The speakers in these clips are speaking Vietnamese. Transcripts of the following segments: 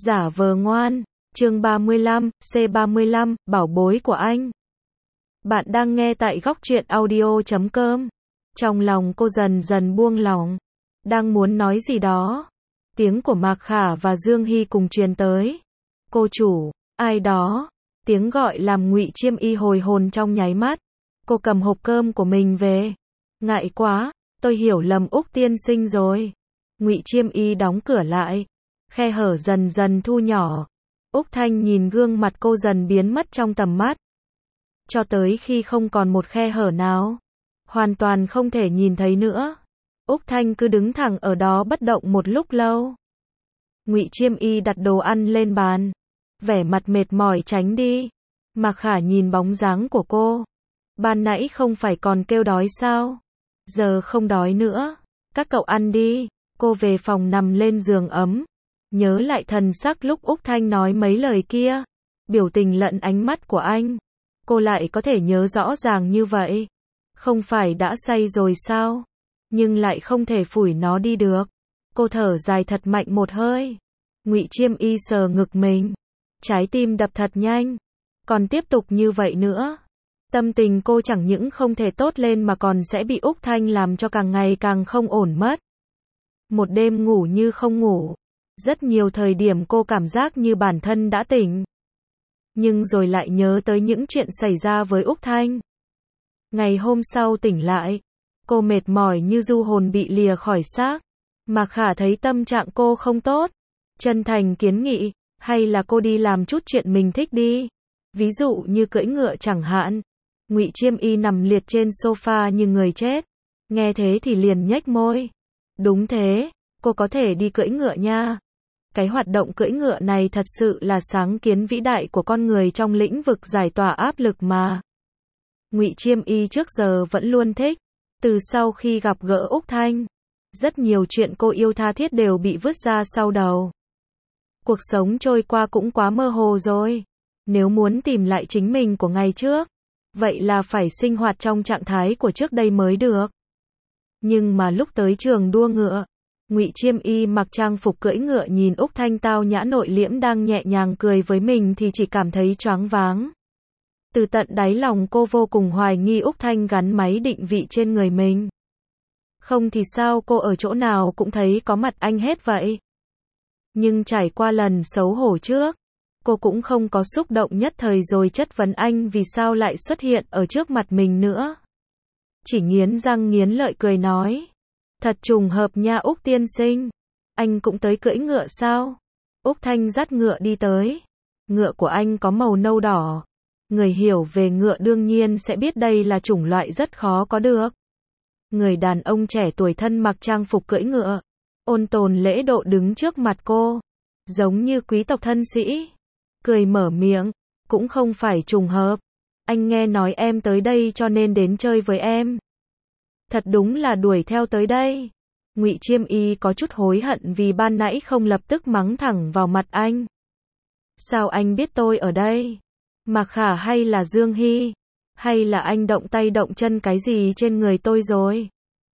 Giả vờ ngoan, chương 35, C35, bảo bối của anh. Bạn đang nghe tại góc truyện audio.com. Trong lòng cô dần dần buông lỏng, đang muốn nói gì đó. Tiếng của Mạc Khả và Dương Hy cùng truyền tới. Cô chủ, ai đó? Tiếng gọi làm Ngụy Chiêm Y hồi hồn trong nháy mắt. Cô cầm hộp cơm của mình về. Ngại quá, tôi hiểu lầm Úc tiên sinh rồi. Ngụy Chiêm Y đóng cửa lại. Khe hở dần dần thu nhỏ. Úc Thanh nhìn gương mặt cô dần biến mất trong tầm mắt. Cho tới khi không còn một khe hở nào. Hoàn toàn không thể nhìn thấy nữa. Úc Thanh cứ đứng thẳng ở đó bất động một lúc lâu. Ngụy Chiêm Y đặt đồ ăn lên bàn. Vẻ mặt mệt mỏi tránh đi. Mạc Khả nhìn bóng dáng của cô. Ban nãy không phải còn kêu đói sao? Giờ không đói nữa. Các cậu ăn đi. Cô về phòng nằm lên giường ấm. Nhớ lại thần sắc lúc Úc Thanh nói mấy lời kia. Biểu tình lẫn ánh mắt của anh. Cô lại có thể nhớ rõ ràng như vậy. Không phải đã say rồi sao? Nhưng lại không thể phủi nó đi được. Cô thở dài thật mạnh một hơi. Ngụy Chiêm Y sờ ngực mình. Trái tim đập thật nhanh. Còn tiếp tục như vậy nữa. Tâm tình cô chẳng những không thể tốt lên mà còn sẽ bị Úc Thanh làm cho càng ngày càng không ổn mất. Một đêm ngủ như không ngủ. Rất nhiều thời điểm cô cảm giác như bản thân đã tỉnh. Nhưng rồi lại nhớ tới những chuyện xảy ra với Úc Thanh. Ngày hôm sau tỉnh lại. Cô mệt mỏi như du hồn bị lìa khỏi xác. Mạc Khả thấy tâm trạng cô không tốt. Chân thành kiến nghị. Hay là cô đi làm chút chuyện mình thích đi. Ví dụ như cưỡi ngựa chẳng hạn. Ngụy Chiêm Y nằm liệt trên sofa như người chết. Nghe thế thì liền nhếch môi. Đúng thế, cô có thể đi cưỡi ngựa nha. Cái hoạt động cưỡi ngựa này thật sự là sáng kiến vĩ đại của con người trong lĩnh vực giải tỏa áp lực mà. Ngụy Chiêm Y trước giờ vẫn luôn thích. Từ sau khi gặp gỡ Úc Thanh, rất nhiều chuyện cô yêu tha thiết đều bị vứt ra sau đầu. Cuộc sống trôi qua cũng quá mơ hồ rồi. Nếu muốn tìm lại chính mình của ngày trước, vậy là phải sinh hoạt trong trạng thái của trước đây mới được. Nhưng mà lúc tới trường đua ngựa, Ngụy Chiêm Y mặc trang phục cưỡi ngựa nhìn Úc Thanh tao nhã nội liễm đang nhẹ nhàng cười với mình thì chỉ cảm thấy choáng váng. Từ tận đáy lòng cô vô cùng hoài nghi Úc Thanh gắn máy định vị trên người mình. Không thì sao cô ở chỗ nào cũng thấy có mặt anh hết vậy. Nhưng trải qua lần xấu hổ trước, cô cũng không có xúc động nhất thời rồi chất vấn anh vì sao lại xuất hiện ở trước mặt mình nữa. Chỉ nghiến răng nghiến lợi cười nói. Thật trùng hợp nha Úc tiên sinh. Anh cũng tới cưỡi ngựa sao? Úc Thanh dắt ngựa đi tới. Ngựa của anh có màu nâu đỏ. Người hiểu về ngựa đương nhiên sẽ biết đây là chủng loại rất khó có được. Người đàn ông trẻ tuổi thân mặc trang phục cưỡi ngựa. Ôn tồn lễ độ đứng trước mặt cô. Giống như quý tộc thân sĩ. Cười mở miệng. Cũng không phải trùng hợp. Anh nghe nói em tới đây cho nên đến chơi với em. Thật đúng là đuổi theo tới đây. Ngụy Chiêm Y có chút hối hận vì ban nãy không lập tức mắng thẳng vào mặt anh. Sao anh biết tôi ở đây? Mạc Khả hay là Dương Hy? Hay là anh động tay động chân cái gì trên người tôi rồi?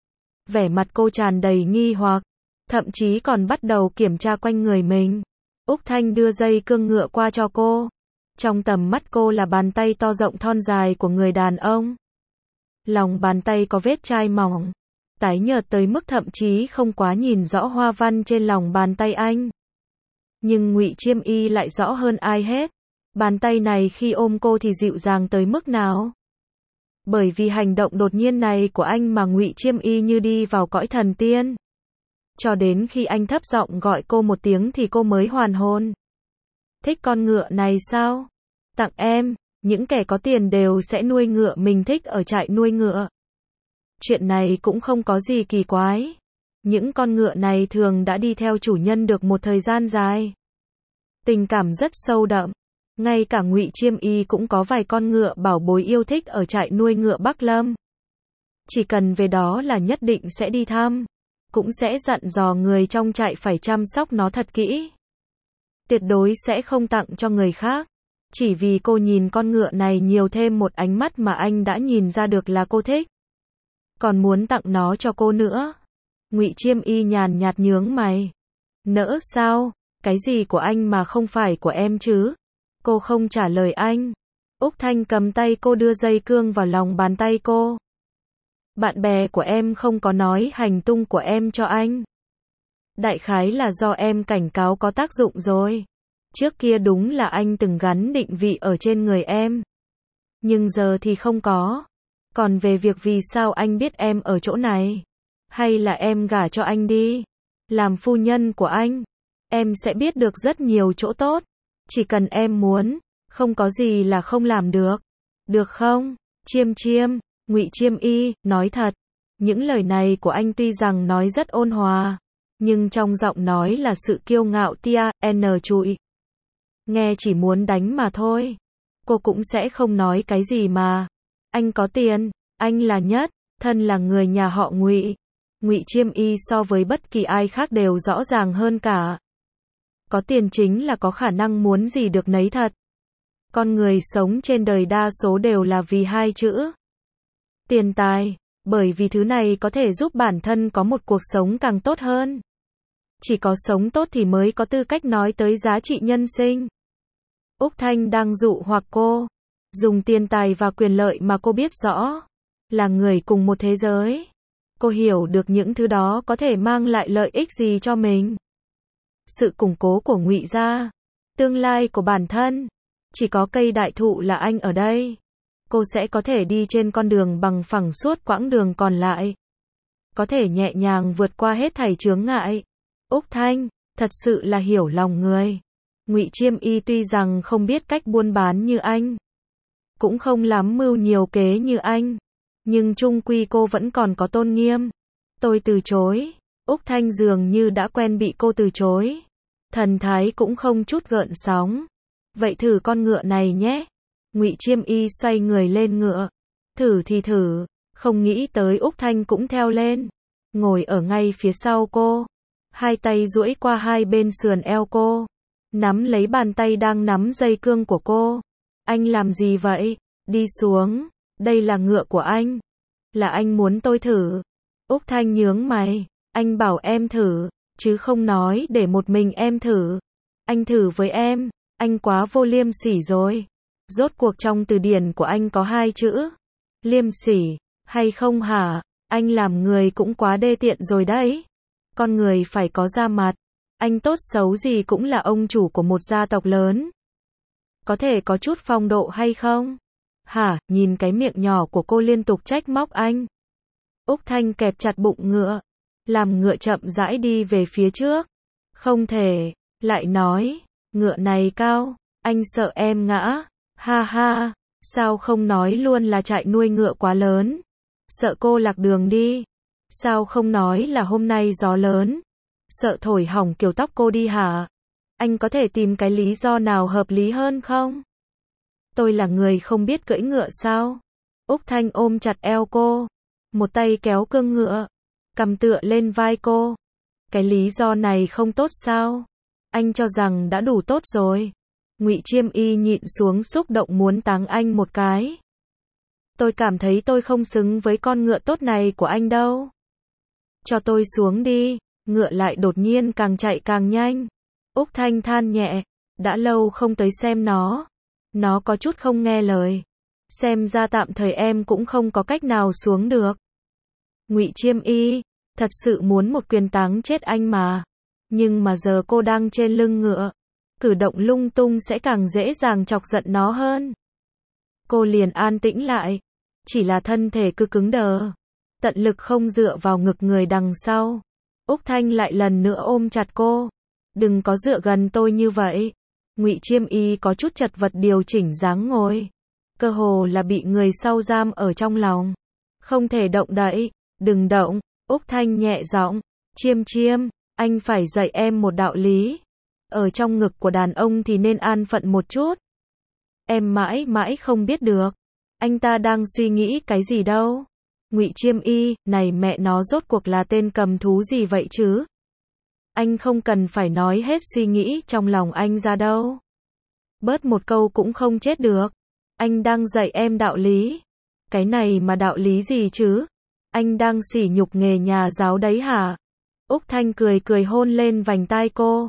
Vẻ mặt cô tràn đầy nghi hoặc. Thậm chí còn bắt đầu kiểm tra quanh người mình. Úc Thanh đưa dây cương ngựa qua cho cô. Trong tầm mắt cô là bàn tay to rộng thon dài của người đàn ông. Lòng bàn tay có vết chai mỏng, tái nhợt tới mức thậm chí không quá nhìn rõ hoa văn trên lòng bàn tay anh. Nhưng Ngụy Chiêm Y lại rõ hơn ai hết. Bàn tay này khi ôm cô thì dịu dàng tới mức nào. Bởi vì hành động đột nhiên này của anh mà Ngụy Chiêm Y như đi vào cõi thần tiên. Cho đến khi anh thấp giọng gọi cô một tiếng thì cô mới hoàn hồn. Thích con ngựa này sao? Tặng em. Những kẻ có tiền đều sẽ nuôi ngựa mình thích ở trại nuôi ngựa. Chuyện này cũng không có gì kỳ quái. Những con ngựa này thường đã đi theo chủ nhân được một thời gian dài. Tình cảm rất sâu đậm. Ngay cả Ngụy Chiêm Y cũng có vài con ngựa bảo bối yêu thích ở trại nuôi ngựa Bắc Lâm. Chỉ cần về đó là nhất định sẽ đi thăm. Cũng sẽ dặn dò người trong trại phải chăm sóc nó thật kỹ. Tuyệt đối sẽ không tặng cho người khác. Chỉ vì cô nhìn con ngựa này nhiều thêm một ánh mắt mà anh đã nhìn ra được là cô thích. Còn muốn tặng nó cho cô nữa. Ngụy Chiêm Y nhàn nhạt nhướng mày. Nỡ sao? Cái gì của anh mà không phải của em chứ? Cô không trả lời anh. Úc Thanh cầm tay cô đưa dây cương vào lòng bàn tay cô. Bạn bè của em không có nói hành tung của em cho anh. Đại khái là do em cảnh cáo có tác dụng rồi. Trước kia đúng là anh từng gắn định vị ở trên người em. Nhưng giờ thì không có. Còn về việc vì sao anh biết em ở chỗ này, hay là em gả cho anh đi, làm phu nhân của anh, em sẽ biết được rất nhiều chỗ tốt. Chỉ cần em muốn, không có gì là không làm được. Được không? Chiêm chiêm, Ngụy Chiêm Y, nói thật. Những lời này của anh tuy rằng nói rất ôn hòa, nhưng trong giọng nói là sự kiêu ngạo tia, trụi. Nghe chỉ muốn đánh mà thôi. Cô cũng sẽ không nói cái gì mà. Anh có tiền, anh là nhất, thân là người nhà họ Ngụy. Ngụy Chiêm Y so với bất kỳ ai khác đều rõ ràng hơn cả. Có tiền chính là có khả năng muốn gì được nấy thật. Con người sống trên đời đa số đều là vì hai chữ. Tiền tài, bởi vì thứ này có thể giúp bản thân có một cuộc sống càng tốt hơn. Chỉ có sống tốt thì mới có tư cách nói tới giá trị nhân sinh. Úc Thanh đang dụ hoặc cô. Dùng tiền tài và quyền lợi mà cô biết rõ. Là người cùng một thế giới. Cô hiểu được những thứ đó có thể mang lại lợi ích gì cho mình. Sự củng cố của Ngụy gia. Tương lai của bản thân. Chỉ có cây đại thụ là anh ở đây. Cô sẽ có thể đi trên con đường bằng phẳng suốt quãng đường còn lại. Có thể nhẹ nhàng vượt qua hết thảy chướng ngại. Úc Thanh, thật sự là hiểu lòng người. Ngụy Chiêm Y tuy rằng không biết cách buôn bán như anh, cũng không lắm mưu nhiều kế như anh, nhưng chung quy cô vẫn còn có tôn nghiêm. Tôi từ chối. Úc Thanh dường như đã quen bị cô từ chối. Thần thái cũng không chút gợn sóng. Vậy thử con ngựa này nhé. Ngụy Chiêm Y xoay người lên ngựa. Thử thì thử, không nghĩ tới Úc Thanh cũng theo lên. Ngồi ở ngay phía sau cô. Hai tay duỗi qua hai bên sườn eo cô. Nắm lấy bàn tay đang nắm dây cương của cô. Anh làm gì vậy? Đi xuống. Đây là ngựa của anh. Là anh muốn tôi thử. Úc Thanh nhướng mày. Anh bảo em thử, chứ không nói để một mình em thử. Anh thử với em. Anh quá vô liêm sỉ rồi. Rốt cuộc trong từ điển của anh có hai chữ. Liêm sỉ, hay không hả? Anh làm người cũng quá đê tiện rồi đấy. Con người phải có da mặt. Anh tốt xấu gì cũng là ông chủ của một gia tộc lớn. Có thể có chút phong độ hay không? Hả, nhìn cái miệng nhỏ của cô liên tục trách móc anh. Úc Thanh kẹp chặt bụng ngựa. Làm ngựa chậm rãi đi về phía trước. Không thể. Lại nói, ngựa này cao. Anh sợ em ngã. Ha ha. Sao không nói luôn là trại nuôi ngựa quá lớn. Sợ cô lạc đường đi. Sao không nói là hôm nay gió lớn. Sợ thổi hỏng kiểu tóc cô đi hả? Anh có thể tìm cái lý do nào hợp lý hơn không? Tôi là người không biết cưỡi ngựa sao? Úc Thanh ôm chặt eo cô. Một tay kéo cương ngựa. Cầm tựa lên vai cô. Cái lý do này không tốt sao? Anh cho rằng đã đủ tốt rồi. Ngụy Chiêm Y nhịn xuống xúc động muốn táng anh một cái. Tôi cảm thấy tôi không xứng với con ngựa tốt này của anh đâu. Cho tôi xuống đi. Ngựa lại đột nhiên càng chạy càng nhanh. Úc Thanh than nhẹ. Đã lâu không tới xem nó. Nó có chút không nghe lời. Xem ra tạm thời em cũng không có cách nào xuống được. Ngụy Chiêm Y, thật sự muốn một quyền táng chết anh mà. Nhưng mà giờ cô đang trên lưng ngựa. Cử động lung tung sẽ càng dễ dàng chọc giận nó hơn. Cô liền an tĩnh lại. Chỉ là thân thể cứ cứng đờ. Tận lực không dựa vào ngực người đằng sau. Úc Thanh lại lần nữa ôm chặt cô. Đừng có dựa gần tôi như vậy. Ngụy Chiêm Y có chút chật vật điều chỉnh dáng ngồi. Cơ hồ là bị người sau giam ở trong lòng. Không thể động đậy. Đừng động. Úc Thanh nhẹ giọng. Chiêm chiêm, anh phải dạy em một đạo lý. Ở trong ngực của đàn ông thì nên an phận một chút. Em mãi mãi không biết được. Anh ta đang suy nghĩ cái gì đâu. Ngụy Chiêm Y, này mẹ nó rốt cuộc là tên cầm thú gì vậy chứ? Anh không cần phải nói hết suy nghĩ trong lòng anh ra đâu. Bớt một câu cũng không chết được. Anh đang dạy em đạo lý. Cái này mà đạo lý gì chứ? Anh đang sỉ nhục nghề nhà giáo đấy hả? Úc Thanh cười cười hôn lên vành tai cô.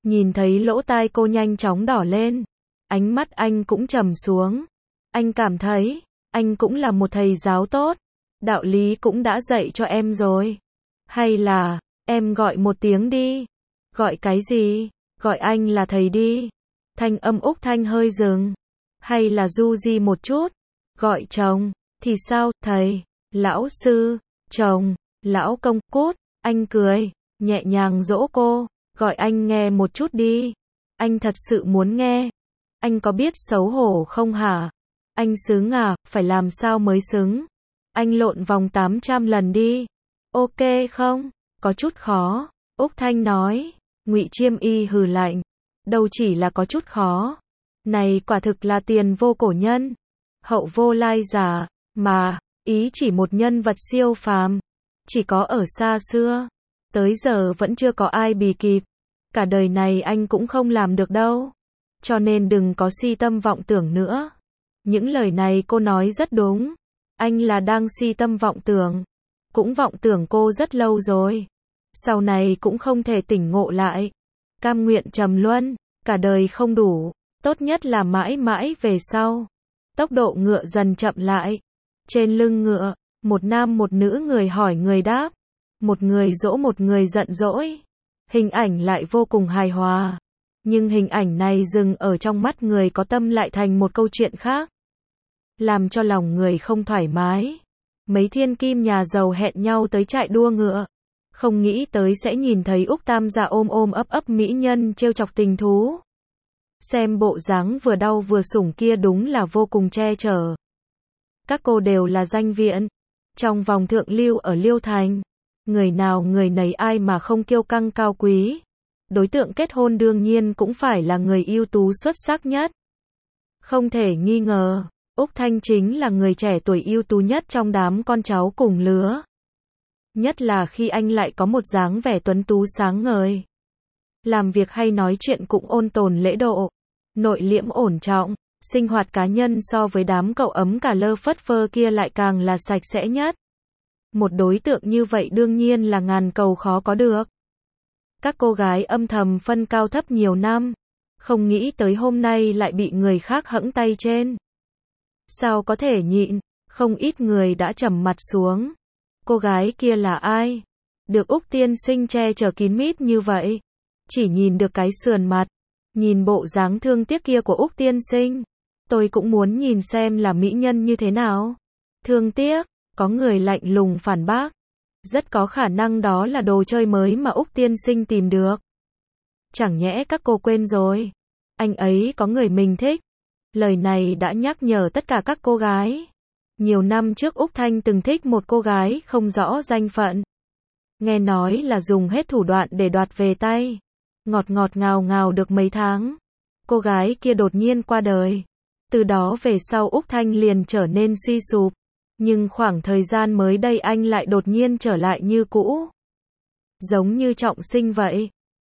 Nhìn thấy lỗ tai cô nhanh chóng đỏ lên, ánh mắt anh cũng trầm xuống. Anh cảm thấy, anh cũng là một thầy giáo tốt, đạo lý cũng đã dạy cho em rồi. Hay là, em gọi một tiếng đi. Gọi cái gì? Gọi anh là thầy đi. Thanh âm Úc Thanh hơi dừng. Hay là du di một chút? Gọi chồng, thì sao, thầy, lão sư, chồng, lão công, cút. Anh cười, nhẹ nhàng dỗ cô. Gọi anh nghe một chút đi. Anh thật sự muốn nghe. Anh có biết xấu hổ không hả? Anh xứng à, phải làm sao mới xứng? Anh lộn vòng 800 lần đi. Ok không? Có chút khó. Úc Thanh nói. Ngụy Chiêm Y hừ lạnh. Đâu chỉ là có chút khó. Này quả thực là tiền vô cổ nhân. Hậu vô lai giả. Mà, ý chỉ một nhân vật siêu phàm. Chỉ có ở xa xưa. Tới giờ vẫn chưa có ai bì kịp. Cả đời này anh cũng không làm được đâu. Cho nên đừng có si tâm vọng tưởng nữa. Những lời này cô nói rất đúng. Anh là đang si tâm vọng tưởng. Cũng vọng tưởng cô rất lâu rồi. Sau này cũng không thể tỉnh ngộ lại. Cam nguyện trầm luân, cả đời không đủ. Tốt nhất là mãi mãi về sau. Tốc độ ngựa dần chậm lại. Trên lưng ngựa, một nam một nữ người hỏi người đáp. Một người dỗ một người giận dỗi. Hình ảnh lại vô cùng hài hòa. Nhưng hình ảnh này dừng ở trong mắt người có tâm lại thành một câu chuyện khác. Làm cho lòng người không thoải mái. Mấy thiên kim nhà giàu hẹn nhau tới trại đua ngựa. Không nghĩ tới sẽ nhìn thấy Úc Tam gia ôm ôm ấp ấp mỹ nhân trêu chọc tình thú. Xem bộ dáng vừa đau vừa sủng kia đúng là vô cùng che chở. Các cô đều là danh viện. Trong vòng thượng lưu ở Liêu Thành. Người nào người nấy ai mà không kiêu căng cao quý. Đối tượng kết hôn đương nhiên cũng phải là người ưu tú xuất sắc nhất. Không thể nghi ngờ, Úc Thanh chính là người trẻ tuổi ưu tú nhất trong đám con cháu cùng lứa. Nhất là khi anh lại có một dáng vẻ tuấn tú sáng ngời. Làm việc hay nói chuyện cũng ôn tồn lễ độ, nội liễm ổn trọng, sinh hoạt cá nhân so với đám cậu ấm cả lơ phất phơ kia lại càng là sạch sẽ nhất. Một đối tượng như vậy đương nhiên là ngàn cầu khó có được. Các cô gái âm thầm phân cao thấp nhiều năm, không nghĩ tới hôm nay lại bị người khác hẫng tay trên. Sao có thể nhịn, không ít người đã trầm mặt xuống. Cô gái kia là ai? Được Úc tiên sinh che chở kín mít như vậy. Chỉ nhìn được cái sườn mặt, nhìn bộ dáng thương tiếc kia của Úc tiên sinh. Tôi cũng muốn nhìn xem là mỹ nhân như thế nào. Thương tiếc, có người lạnh lùng phản bác. Rất có khả năng đó là đồ chơi mới mà Úc tiên sinh tìm được. Chẳng nhẽ các cô quên rồi. Anh ấy có người mình thích. Lời này đã nhắc nhở tất cả các cô gái. Nhiều năm trước Úc Thanh từng thích một cô gái không rõ danh phận. Nghe nói là dùng hết thủ đoạn để đoạt về tay. Ngọt ngọt ngào ngào được mấy tháng. Cô gái kia đột nhiên qua đời. Từ đó về sau Úc Thanh liền trở nên suy sụp. Nhưng khoảng thời gian mới đây anh lại đột nhiên trở lại như cũ. Giống như trọng sinh vậy.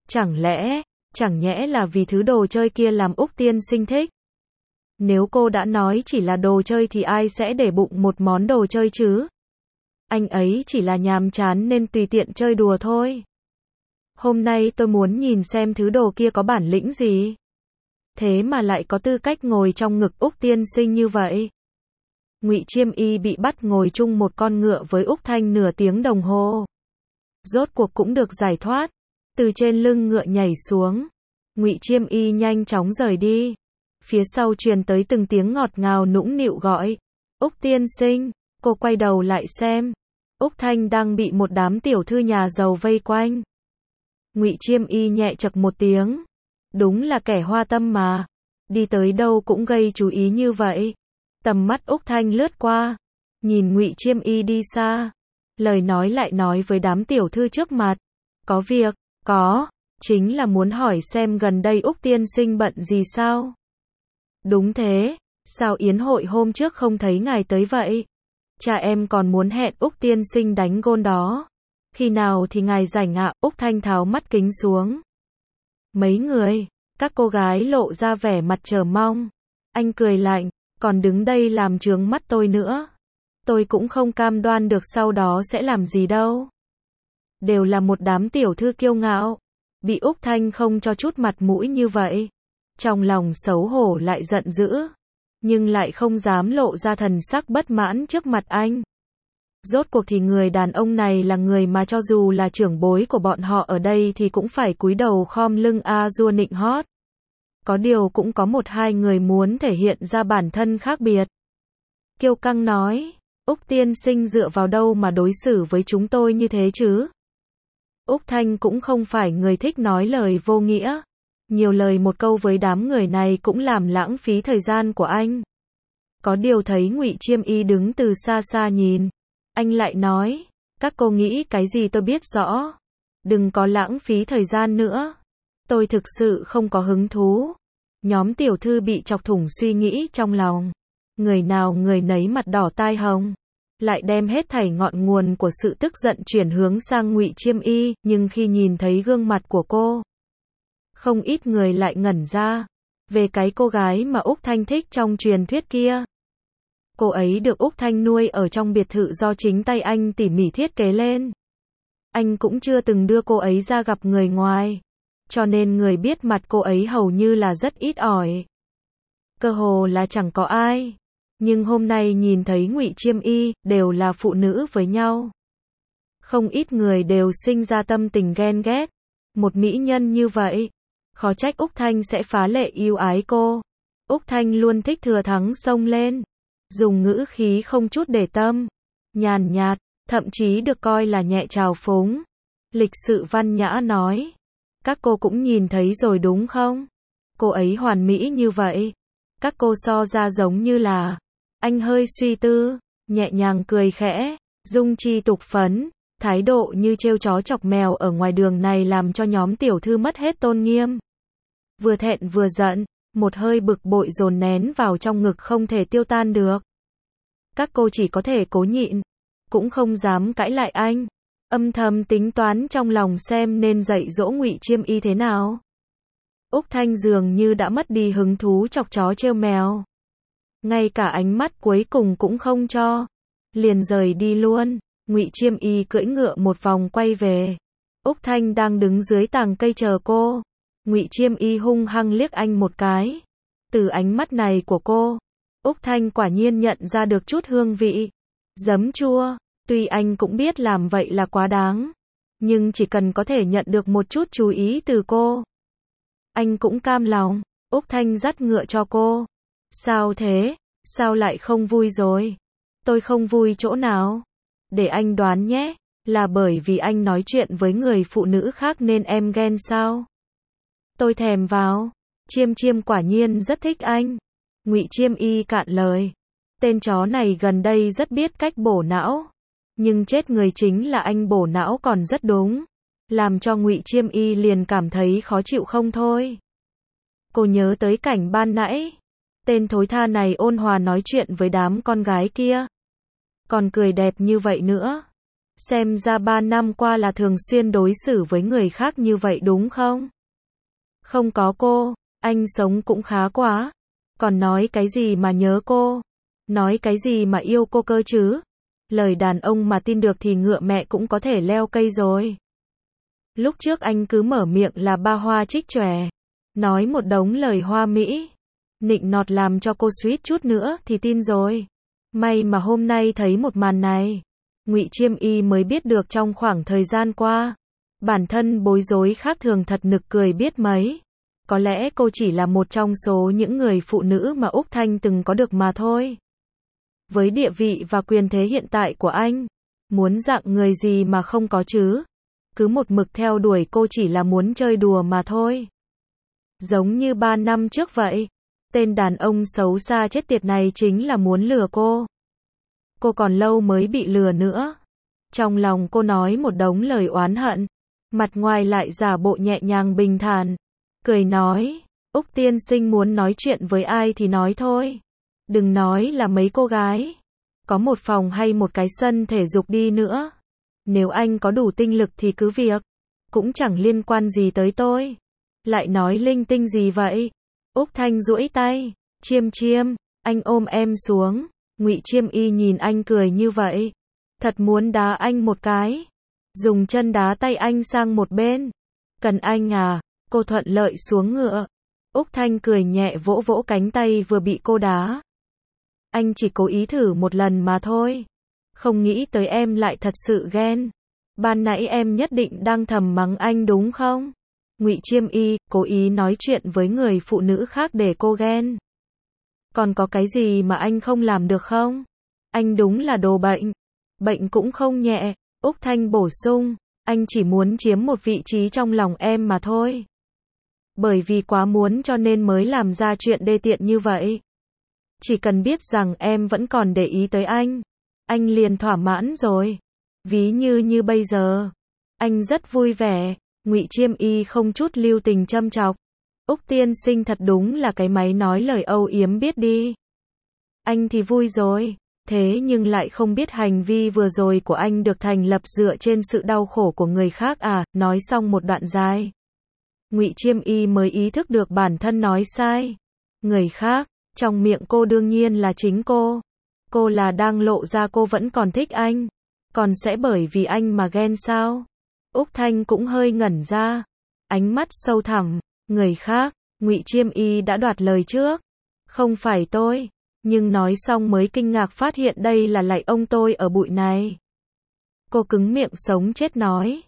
Chẳng nhẽ là vì thứ đồ chơi kia làm Úc tiên sinh thích. Nếu cô đã nói chỉ là đồ chơi thì ai sẽ để bụng một món đồ chơi chứ? Anh ấy chỉ là nhàm chán nên tùy tiện chơi đùa thôi. Hôm nay tôi muốn nhìn xem thứ đồ kia có bản lĩnh gì. Thế mà lại có tư cách ngồi trong ngực Úc tiên sinh như vậy. Ngụy Chiêm Y bị bắt ngồi chung một con ngựa với Úc Thanh nửa tiếng đồng hồ. Rốt cuộc cũng được giải thoát. Từ trên lưng ngựa nhảy xuống. Ngụy Chiêm Y nhanh chóng rời đi. Phía sau truyền tới từng tiếng ngọt ngào nũng nịu gọi. Úc tiên sinh, cô quay đầu lại xem. Úc Thanh đang bị một đám tiểu thư nhà giàu vây quanh. Ngụy Chiêm Y nhẹ chậc một tiếng. Đúng là kẻ hoa tâm mà. Đi tới đâu cũng gây chú ý như vậy. Tầm mắt Úc Thanh lướt qua. Nhìn Ngụy Chiêm Y đi xa. Lời nói lại nói với đám tiểu thư trước mặt. Có việc, có. Chính là muốn hỏi xem gần đây Úc tiên sinh bận gì sao? Đúng thế, sao yến hội hôm trước không thấy ngài tới vậy? Cha em còn muốn hẹn Úc tiên sinh đánh gôn đó. Khi nào thì ngài rảnh ạ? Úc Thanh tháo mắt kính xuống. Mấy người, các cô gái lộ ra vẻ mặt chờ mong. Anh cười lạnh, còn đứng đây làm chướng mắt tôi nữa. Tôi cũng không cam đoan được sau đó sẽ làm gì đâu. Đều là một đám tiểu thư kiêu ngạo. Bị Úc Thanh không cho chút mặt mũi như vậy. Trong lòng xấu hổ lại giận dữ. Nhưng lại không dám lộ ra thần sắc bất mãn trước mặt anh. Rốt cuộc thì người đàn ông này là người mà cho dù là trưởng bối của bọn họ ở đây thì cũng phải cúi đầu khom lưng a dua nịnh hót. Có điều cũng có một hai người muốn thể hiện ra bản thân khác biệt. Kiêu căng nói, Úc tiên sinh dựa vào đâu mà đối xử với chúng tôi như thế chứ? Úc Thanh cũng không phải người thích nói lời vô nghĩa. Nhiều lời một câu với đám người này cũng làm lãng phí thời gian của anh. Có điều thấy Ngụy Chiêm Y đứng từ xa xa nhìn. Anh lại nói, các cô nghĩ cái gì tôi biết rõ. Đừng có lãng phí thời gian nữa. Tôi thực sự không có hứng thú. Nhóm tiểu thư bị chọc thủng suy nghĩ trong lòng. Người nào người nấy mặt đỏ tai hồng. Lại đem hết thảy ngọn nguồn của sự tức giận chuyển hướng sang Ngụy Chiêm Y, nhưng khi nhìn thấy gương mặt của cô, không ít người lại ngẩn ra. Về cái cô gái mà Úc Thanh thích trong truyền thuyết kia. Cô ấy được Úc Thanh nuôi ở trong biệt thự do chính tay anh tỉ mỉ thiết kế lên. Anh cũng chưa từng đưa cô ấy ra gặp người ngoài. Cho nên người biết mặt cô ấy hầu như là rất ít ỏi. Cơ hồ là chẳng có ai. Nhưng hôm nay nhìn thấy Ngụy Chiêm Y, đều là phụ nữ với nhau. Không ít người đều sinh ra tâm tình ghen ghét. Một mỹ nhân như vậy, khó trách Úc Thanh sẽ phá lệ yêu ái cô. Úc Thanh luôn thích thừa thắng xông lên. Dùng ngữ khí không chút để tâm. Nhàn nhạt, thậm chí được coi là nhẹ trào phúng. Lịch sự văn nhã nói. Các cô cũng nhìn thấy rồi đúng không? Cô ấy hoàn mỹ như vậy. Các cô so ra giống như là... Anh hơi suy tư, nhẹ nhàng cười khẽ, dung chi tục phấn, thái độ như trêu chó chọc mèo ở ngoài đường này làm cho nhóm tiểu thư mất hết tôn nghiêm. Vừa thẹn vừa giận, một hơi bực bội dồn nén vào trong ngực không thể tiêu tan được. Các cô chỉ có thể cố nhịn, cũng không dám cãi lại anh. Âm thầm tính toán trong lòng xem nên dạy dỗ Ngụy Chiêm Y thế nào. Úc Thanh dường như đã mất đi hứng thú chọc chó trêu mèo. Ngay cả ánh mắt cuối cùng cũng không cho. Liền rời đi luôn. Ngụy Chiêm Y cưỡi ngựa một vòng quay về. Úc Thanh đang đứng dưới tàng cây chờ cô. Ngụy Chiêm Y hung hăng liếc anh một cái. Từ ánh mắt này của cô, Úc Thanh quả nhiên nhận ra được chút hương vị. Giấm chua. Tuy anh cũng biết làm vậy là quá đáng. Nhưng chỉ cần có thể nhận được một chút chú ý từ cô, anh cũng cam lòng. Úc Thanh dắt ngựa cho cô. Sao thế? Sao lại không vui rồi? Tôi không vui chỗ nào? Để anh đoán nhé, là bởi vì anh nói chuyện với người phụ nữ khác nên em ghen sao? Tôi thèm vào. Chiêm Chiêm quả nhiên rất thích anh. Ngụy Chiêm Y cạn lời. Tên chó này gần đây rất biết cách bổ não. Nhưng chết người chính là anh bổ não còn rất đúng. Làm cho Ngụy Chiêm Y liền cảm thấy khó chịu không thôi. Cô nhớ tới cảnh ban nãy. Tên thối tha này ôn hòa nói chuyện với đám con gái kia. Còn cười đẹp như vậy nữa. Xem ra 3 năm qua là thường xuyên đối xử với người khác như vậy đúng không? Không có cô, anh sống cũng khá quá. Còn nói cái gì mà nhớ cô? Nói cái gì mà yêu cô cơ chứ? Lời đàn ông mà tin được thì ngựa mẹ cũng có thể leo cây rồi. Lúc trước anh cứ mở miệng là ba hoa trích chòe. Nói một đống lời hoa mỹ. Nịnh nọt làm cho cô suýt chút nữa thì tin rồi. May mà hôm nay thấy một màn này. Ngụy Chiêm Y mới biết được trong khoảng thời gian qua. Bản thân bối rối khác thường thật nực cười biết mấy. Có lẽ cô chỉ là một trong số những người phụ nữ mà Úc Thanh từng có được mà thôi. Với địa vị và quyền thế hiện tại của anh, muốn dạng người gì mà không có chứ. Cứ một mực theo đuổi cô chỉ là muốn chơi đùa mà thôi. Giống như 3 năm trước vậy. Tên đàn ông xấu xa chết tiệt này chính là muốn lừa cô. Cô còn lâu mới bị lừa nữa. Trong lòng cô nói một đống lời oán hận. Mặt ngoài lại giả bộ nhẹ nhàng bình thản. Cười nói, Úc tiên sinh muốn nói chuyện với ai thì nói thôi. Đừng nói là mấy cô gái. Có một phòng hay một cái sân thể dục đi nữa. Nếu anh có đủ tinh lực thì cứ việc. Cũng chẳng liên quan gì tới tôi. Lại nói linh tinh gì vậy? Úc Thanh duỗi tay. Chiêm Chiêm, anh ôm em xuống. Ngụy Chiêm Y nhìn anh cười như vậy. Thật muốn đá anh một cái. Dùng chân đá tay anh sang một bên. Cần anh à? Cô thuận lợi xuống ngựa. Úc Thanh cười nhẹ vỗ vỗ cánh tay vừa bị cô đá. Anh chỉ cố ý thử một lần mà thôi. Không nghĩ tới em lại thật sự ghen. Ban nãy em nhất định đang thầm mắng anh đúng không? Ngụy Chiêm Y cố ý nói chuyện với người phụ nữ khác để cô ghen. Còn có cái gì mà anh không làm được không? Anh đúng là đồ bệnh. Bệnh cũng không nhẹ. Úc Thanh bổ sung, anh chỉ muốn chiếm một vị trí trong lòng em mà thôi. Bởi vì quá muốn cho nên mới làm ra chuyện đê tiện như vậy. Chỉ cần biết rằng em vẫn còn để ý tới anh liền thỏa mãn rồi. Ví như bây giờ, anh rất vui vẻ. Ngụy Chiêm Y không chút lưu tình châm chọc. Úc tiên sinh thật đúng là cái máy nói lời âu yếm biết đi. Anh thì vui rồi, thế nhưng lại không biết hành vi vừa rồi của anh được thành lập dựa trên sự đau khổ của người khác à? Nói xong một đoạn dài, Ngụy Chiêm Y mới ý thức được bản thân nói sai. Người khác, trong miệng cô đương nhiên là chính cô. Cô là đang lộ ra cô vẫn còn thích anh. Còn sẽ bởi vì anh mà ghen sao? Úc Thanh cũng hơi ngẩn ra. Ánh mắt sâu thẳm. Người khác, Ngụy Chiêm Y đã đoạt lời trước. Không phải tôi. Nhưng nói xong mới kinh ngạc phát hiện đây là lại ông tôi ở bụi này. Cô cứng miệng sống chết nói.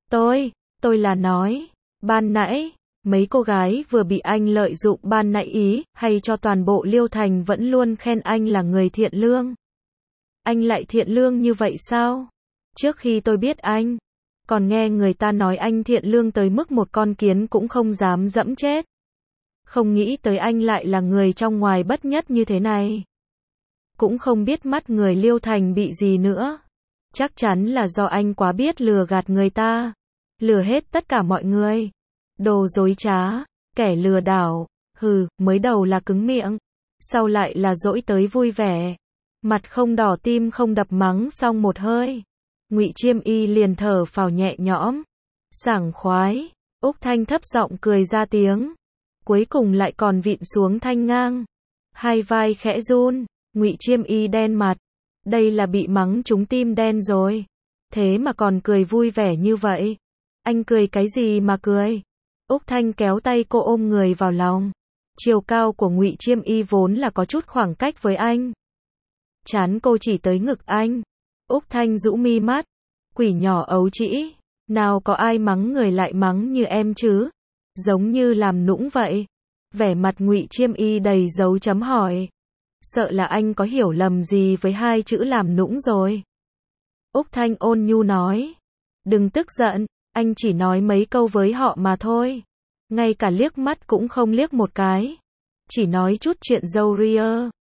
Tôi là nói. Ban nãy, mấy cô gái vừa bị anh lợi dụng ban nãy ý, hay cho toàn bộ Liêu Thành vẫn luôn khen anh là người thiện lương. Anh lại thiện lương như vậy sao? Trước khi tôi biết anh, còn nghe người ta nói anh thiện lương tới mức một con kiến cũng không dám dẫm chết. Không nghĩ tới anh lại là người trong ngoài bất nhất như thế này. Cũng không biết mắt người Liêu Thành bị gì nữa. Chắc chắn là do anh quá biết lừa gạt người ta. Lừa hết tất cả mọi người. Đồ dối trá, kẻ lừa đảo. Hừ, mới đầu là cứng miệng, sau lại là dỗi tới vui vẻ. Mặt không đỏ tim không đập mắng xong một hơi. Ngụy Chiêm Y liền thở phào nhẹ nhõm. Sảng khoái. Úc Thanh thấp giọng cười ra tiếng. Cuối cùng lại còn vịn xuống thanh ngang. Hai vai khẽ run. Ngụy Chiêm Y đen mặt. Đây là bị mắng trúng tim đen rồi. Thế mà còn cười vui vẻ như vậy. Anh cười cái gì mà cười? Úc Thanh kéo tay cô ôm người vào lòng. Chiều cao của Ngụy Chiêm Y vốn là có chút khoảng cách với anh. Trán cô chỉ tới ngực anh. Úc Thanh rũ mi mắt. Quỷ nhỏ ấu trĩ. Nào có ai mắng người lại mắng như em chứ? Giống như làm nũng vậy. Vẻ mặt Ngụy Chiêm Y đầy dấu chấm hỏi. Sợ là anh có hiểu lầm gì với hai chữ làm nũng rồi. Úc Thanh ôn nhu nói. Đừng tức giận, anh chỉ nói mấy câu với họ mà thôi. Ngay cả liếc mắt cũng không liếc một cái. Chỉ nói chút chuyện râu ria.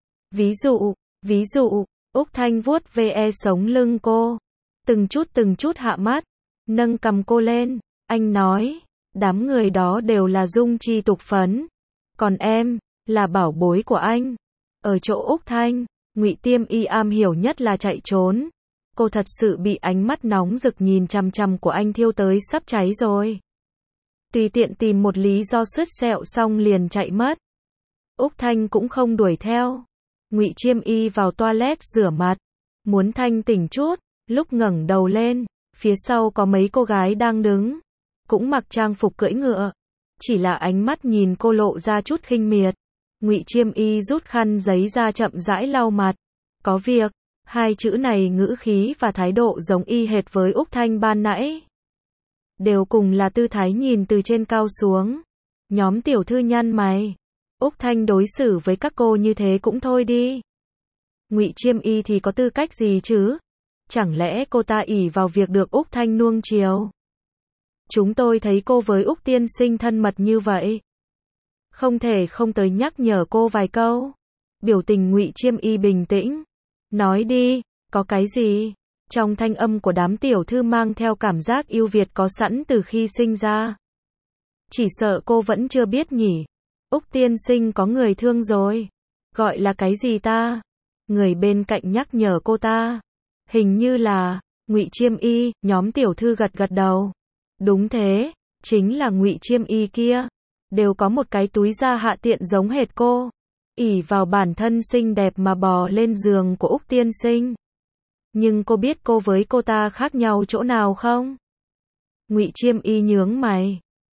Ví dụ, Úc Thanh vuốt ve sống lưng cô. Từng chút hạ mắt. Nâng cằm cô lên. Anh nói, đám người đó đều là dung chi tục phấn. Còn em, là bảo bối của anh. Ở chỗ Úc Thanh, Ngụy Chiêm Y am hiểu nhất là chạy trốn. Cô thật sự bị ánh mắt nóng rực nhìn chằm chằm của anh thiêu tới sắp cháy rồi. Tùy tiện tìm một lý do sứt sẹo xong liền chạy mất. Úc Thanh cũng không đuổi theo. Ngụy Chiêm Y vào toilet rửa mặt. Muốn thanh tỉnh chút, lúc ngẩng đầu lên, phía sau có mấy cô gái đang đứng. Cũng mặc trang phục cưỡi ngựa. Chỉ là ánh mắt nhìn cô lộ ra chút khinh miệt. Ngụy Chiêm Y rút khăn giấy ra chậm rãi lau mặt. Có việc. Hai chữ này ngữ khí và thái độ giống y hệt với Úc Thanh ban nãy. Đều cùng là tư thái nhìn từ trên cao xuống. Nhóm tiểu thư nhăn mày. Úc Thanh đối xử với các cô như thế cũng thôi đi. Ngụy Chiêm Y thì có tư cách gì chứ? Chẳng lẽ cô ta ỷ vào việc được Úc Thanh nuông chiều? Chúng tôi thấy cô với Úc tiên sinh thân mật như vậy. Không thể không tới nhắc nhở cô vài câu. Biểu tình Ngụy Chiêm Y bình tĩnh. Nói đi, có cái gì? Trong thanh âm của đám tiểu thư mang theo cảm giác yêu Việt có sẵn từ khi sinh ra. Chỉ sợ cô vẫn chưa biết nhỉ. Úc tiên sinh có người thương rồi. Gọi là cái gì ta? Người bên cạnh nhắc nhở cô ta. Hình như là Ngụy Chiêm Y. Nhóm tiểu thư gật gật đầu. Đúng thế, chính là Ngụy Chiêm Y kia. Đều có một cái túi da hạ tiện giống hệt cô. Ỷ vào bản thân xinh đẹp mà bò lên giường của Úc tiên sinh. Nhưng cô biết cô với cô ta khác nhau chỗ nào không? Ngụy Chiêm Y nhướng mày.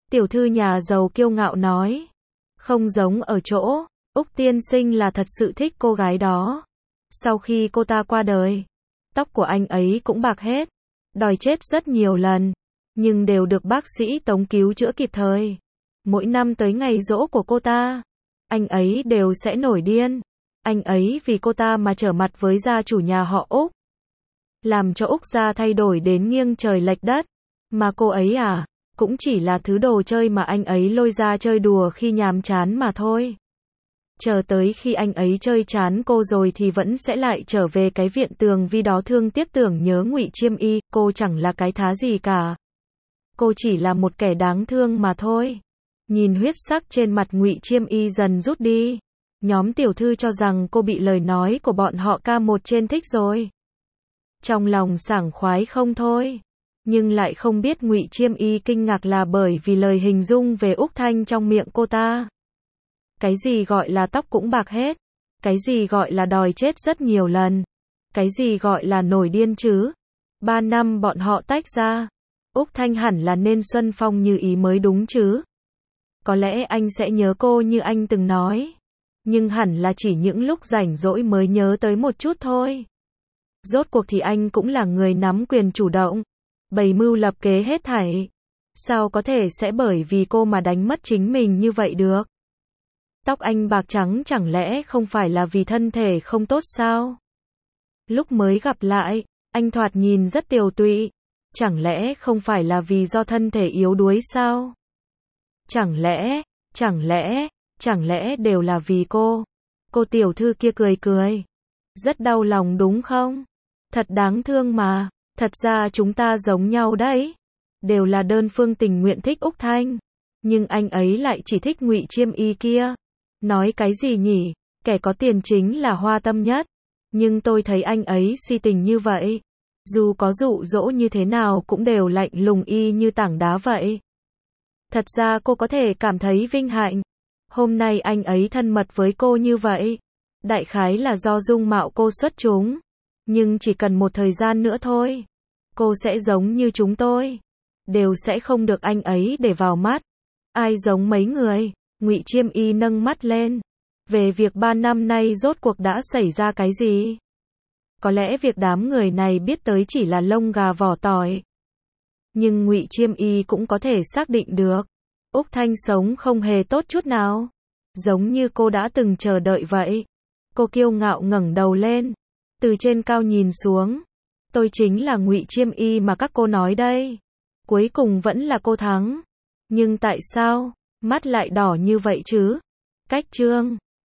Tiểu thư nhà giàu kiêu ngạo nói. Không giống ở chỗ, Úc tiên sinh là thật sự thích cô gái đó. Sau khi cô ta qua đời, tóc của anh ấy cũng bạc hết, đòi chết rất nhiều lần, nhưng đều được bác sĩ Tống cứu chữa kịp thời. Mỗi năm tới ngày giỗ của cô ta, anh ấy đều sẽ nổi điên. Anh ấy vì cô ta mà trở mặt với gia chủ nhà họ Úc, làm cho Úc gia thay đổi đến nghiêng trời lệch đất. Mà cô ấy à, cũng chỉ là thứ đồ chơi mà anh ấy lôi ra chơi đùa khi nhàm chán mà thôi. Chờ tới khi anh ấy chơi chán cô rồi thì vẫn sẽ lại trở về cái viện Tường Vi đó thương tiếc tưởng nhớ Ngụy Chiêm Y, cô chẳng là cái thá gì cả. Cô chỉ là một kẻ đáng thương mà thôi. Nhìn huyết sắc trên mặt Ngụy Chiêm Y dần rút đi, nhóm tiểu thư cho rằng cô bị lời nói của bọn họ K1 trên thích rồi. Trong lòng sảng khoái không thôi, nhưng lại không biết Ngụy Chiêm Y kinh ngạc là bởi vì lời hình dung về Úc Thanh trong miệng cô ta. Cái gì gọi là tóc cũng bạc hết? Cái gì gọi là đòi chết rất nhiều lần? Cái gì gọi là nổi điên chứ? 3 năm bọn họ tách ra, Úc Thanh hẳn là nên xuân phong như ý mới đúng chứ? Có lẽ anh sẽ nhớ cô như anh từng nói, nhưng hẳn là chỉ những lúc rảnh rỗi mới nhớ tới một chút thôi. Rốt cuộc thì anh cũng là người nắm quyền chủ động, bày mưu lập kế hết thảy. Sao có thể sẽ bởi vì cô mà đánh mất chính mình như vậy được? Tóc anh bạc trắng chẳng lẽ không phải là vì thân thể không tốt sao? Lúc mới gặp lại, anh thoạt nhìn rất tiều tụy. Chẳng lẽ không phải là vì do thân thể yếu đuối sao? Chẳng lẽ đều là vì cô? Cô tiểu thư kia cười cười. Rất đau lòng đúng không? Thật đáng thương mà. Thật ra chúng ta giống nhau đấy. Đều là đơn phương tình nguyện thích Úc Thanh. Nhưng anh ấy lại chỉ thích Ngụy Chiêm Y kia. Nói cái gì nhỉ? Kẻ có tiền chính là hoa tâm nhất. Nhưng tôi thấy anh ấy si tình như vậy. Dù có dụ dỗ như thế nào cũng đều lạnh lùng y như tảng đá vậy. Thật ra cô có thể cảm thấy vinh hạnh. Hôm nay anh ấy thân mật với cô như vậy. Đại khái là do dung mạo cô xuất chúng. Nhưng chỉ cần một thời gian nữa thôi, cô sẽ giống như chúng tôi. Đều sẽ không được anh ấy để vào mắt. Ai giống mấy người? Ngụy Chiêm Y nâng mắt lên. Về việc 3 năm nay rốt cuộc đã xảy ra cái gì? Có lẽ việc đám người này biết tới chỉ là lông gà vỏ tỏi. Nhưng Ngụy Chiêm Y cũng có thể xác định được. Úc Thanh sống không hề tốt chút nào. Giống như cô đã từng chờ đợi vậy. Cô kiêu ngạo ngẩng đầu lên. Từ trên cao nhìn xuống. Tôi chính là Ngụy Chiêm Y mà các cô nói đây. Cuối cùng vẫn là cô thắng. Nhưng tại sao? Mắt lại đỏ như vậy chứ? Cách chương